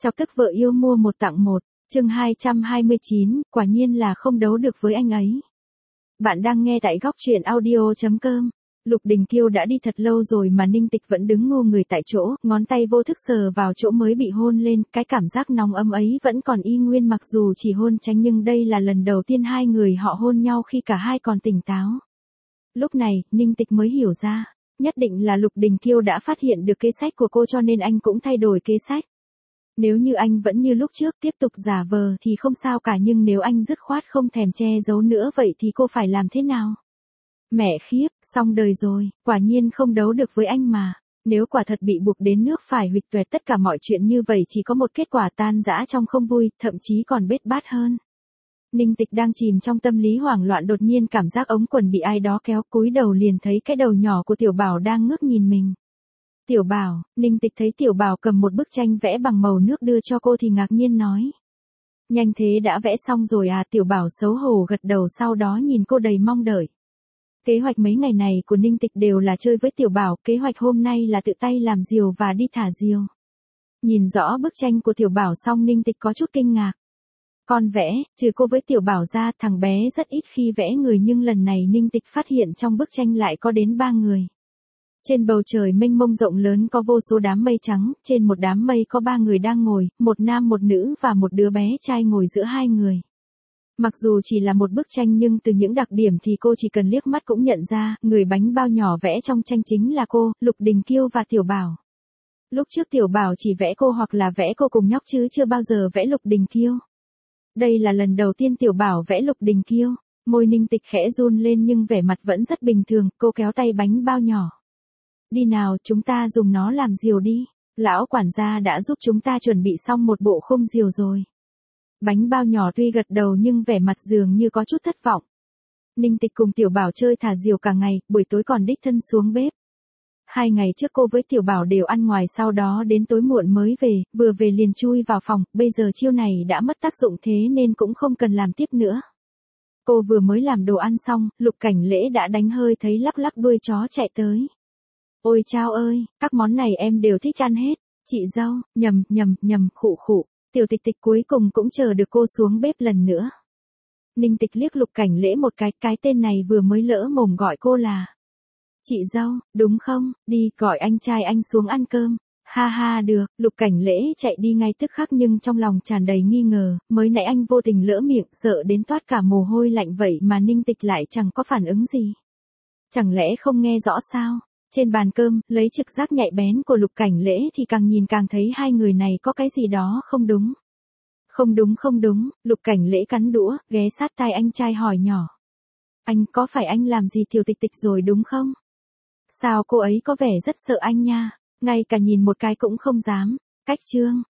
Chọc tức vợ yêu mua một tặng một, chương 229, quả nhiên là không đấu được với anh ấy. Bạn đang nghe tại góc truyện audio.com. Lục Đình Kiêu đã đi thật lâu rồi mà Ninh Tịch vẫn đứng ngô người tại chỗ, ngón tay vô thức sờ vào chỗ mới bị hôn lên, cái cảm giác nóng ấm ấy vẫn còn y nguyên mặc dù chỉ hôn tránh nhưng đây là lần đầu tiên hai người họ hôn nhau khi cả hai còn tỉnh táo. Lúc này, Ninh Tịch mới hiểu ra, nhất định là Lục Đình Kiêu đã phát hiện được kế sách của cô cho nên anh cũng thay đổi kế sách. Nếu như anh vẫn như lúc trước tiếp tục giả vờ thì không sao cả nhưng nếu anh dứt khoát không thèm che giấu nữa vậy thì cô phải làm thế nào? Mẹ khiếp, xong đời rồi, quả nhiên không đấu được với anh mà. Nếu quả thật bị buộc đến nước phải huỵch toẹt tất cả mọi chuyện như vậy chỉ có một kết quả tan rã trong không vui, thậm chí còn bết bát hơn. Ninh Tịch đang chìm trong tâm lý hoảng loạn đột nhiên cảm giác ống quần bị ai đó kéo, cúi đầu liền thấy cái đầu nhỏ của Tiểu Bảo đang ngước nhìn mình. Tiểu Bảo, Ninh Tịch thấy Tiểu Bảo cầm một bức tranh vẽ bằng màu nước đưa cho cô thì ngạc nhiên nói. Nhanh thế đã vẽ xong rồi à? Tiểu Bảo xấu hổ gật đầu sau đó nhìn cô đầy mong đợi. Kế hoạch mấy ngày này của Ninh Tịch đều là chơi với Tiểu Bảo, kế hoạch hôm nay là tự tay làm diều và đi thả diều. Nhìn rõ bức tranh của Tiểu Bảo xong Ninh Tịch có chút kinh ngạc. Con vẽ, trừ cô với Tiểu Bảo ra thằng bé rất ít khi vẽ người nhưng lần này Ninh Tịch phát hiện trong bức tranh lại có đến 3 người. Trên bầu trời mênh mông rộng lớn có vô số đám mây trắng, trên một đám mây có 3 người đang ngồi, một nam một nữ và một đứa bé trai ngồi giữa hai người. Mặc dù chỉ là một bức tranh nhưng từ những đặc điểm thì cô chỉ cần liếc mắt cũng nhận ra, người bánh bao nhỏ vẽ trong tranh chính là cô, Lục Đình Kiêu và Tiểu Bảo. Lúc trước Tiểu Bảo chỉ vẽ cô hoặc là vẽ cô cùng nhóc chứ chưa bao giờ vẽ Lục Đình Kiêu. Đây là lần đầu tiên Tiểu Bảo vẽ Lục Đình Kiêu, môi Ninh Tịch khẽ run lên nhưng vẻ mặt vẫn rất bình thường, cô kéo tay bánh bao nhỏ. Đi nào, chúng ta dùng nó làm diều đi, lão quản gia đã giúp chúng ta chuẩn bị xong một bộ khung diều rồi. Bánh bao nhỏ tuy gật đầu nhưng vẻ mặt dường như có chút thất vọng. Ninh Tịch cùng Tiểu Bảo chơi thả diều cả ngày, buổi tối còn đích thân xuống bếp. 2 ngày trước cô với Tiểu Bảo đều ăn ngoài sau đó đến tối muộn mới về, vừa về liền chui vào phòng, bây giờ chiêu này đã mất tác dụng thế nên cũng không cần làm tiếp nữa. Cô vừa mới làm đồ ăn xong, Lục Cảnh Lễ đã đánh hơi thấy lắc lắc đuôi chó chạy tới. Ôi chao ơi, các món này em đều thích ăn hết, chị dâu, nhầm, khụ khụ. Tiểu Tịch Tịch cuối cùng cũng chờ được cô xuống bếp lần nữa. Ninh Tịch liếc Lục Cảnh Lễ một cái tên này vừa mới lỡ mồm gọi cô là chị dâu, đúng không? Đi, gọi anh trai anh xuống ăn cơm. Ha ha được, Lục Cảnh Lễ chạy đi ngay tức khắc nhưng trong lòng tràn đầy nghi ngờ, mới nãy anh vô tình lỡ miệng sợ đến toát cả mồ hôi lạnh vậy mà Ninh Tịch lại chẳng có phản ứng gì. Chẳng lẽ không nghe rõ sao? Trên bàn cơm, lấy trực giác nhạy bén của Lục Cảnh Lễ thì càng nhìn càng thấy hai người này có cái gì đó không đúng. Không đúng, Lục Cảnh Lễ cắn đũa, ghé sát tai anh trai hỏi nhỏ. Anh có phải anh làm gì Tiểu Tịch Tịch rồi đúng không? Sao cô ấy có vẻ rất sợ anh nha, ngay cả nhìn một cái cũng không dám. Cách trương,